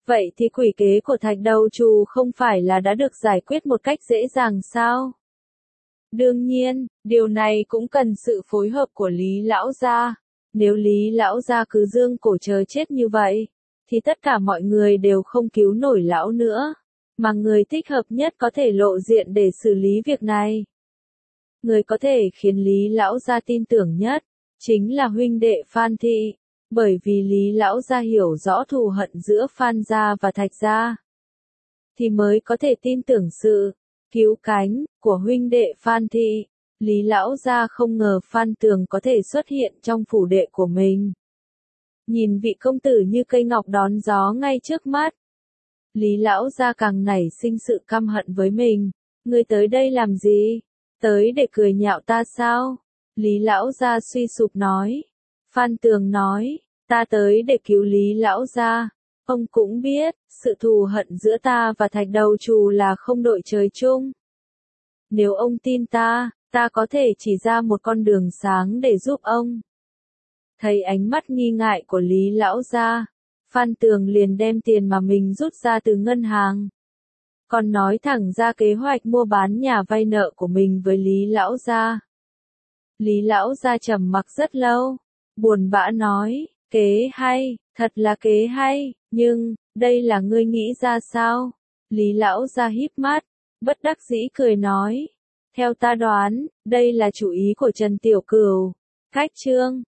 Vậy thì quỷ kế của Thạch Đầu Trù không phải là đã được giải quyết một cách dễ dàng sao? Đương nhiên, điều này cũng cần sự phối hợp của Lý Lão Gia. Nếu Lý Lão Gia cứ dương cổ chờ chết như vậy, thì tất cả mọi người đều không cứu nổi lão nữa. Mà người thích hợp nhất có thể lộ diện để xử lý việc này. Người có thể khiến Lý Lão Gia tin tưởng nhất, chính là huynh đệ Phan Thị. Bởi vì Lý Lão Gia hiểu rõ thù hận giữa Phan Gia và Thạch Gia, thì mới có thể tin tưởng sự cứu cánh của huynh đệ Phan Thị. Lý Lão Gia không ngờ Phan Tường có thể xuất hiện trong phủ đệ của mình. Nhìn vị công tử như cây ngọc đón gió ngay trước mắt, Lý Lão Gia càng nảy sinh sự căm hận với mình. Ngươi tới đây làm gì? Tới để cười nhạo ta sao? Lý Lão Gia suy sụp nói. Phan Tường nói, ta tới để cứu Lý Lão Gia. Ông cũng biết, sự thù hận giữa ta và Thạch Đầu Trù là không đội trời chung. Nếu ông tin ta, ta có thể chỉ ra một con đường sáng để giúp ông. Thấy ánh mắt nghi ngại của Lý Lão Gia, Phan Tường liền đem tiền mà mình rút ra từ ngân hàng, còn nói thẳng ra kế hoạch mua bán nhà vay nợ của mình với Lý Lão Gia. Lý Lão Gia trầm mặc rất lâu, buồn bã nói, kế hay, thật là kế hay, nhưng, đây là ngươi nghĩ ra sao? Lý Lão Gia híp mắt, bất đắc dĩ cười nói, theo ta đoán, đây là chủ ý của Trần Tiểu Cửu. Cách chương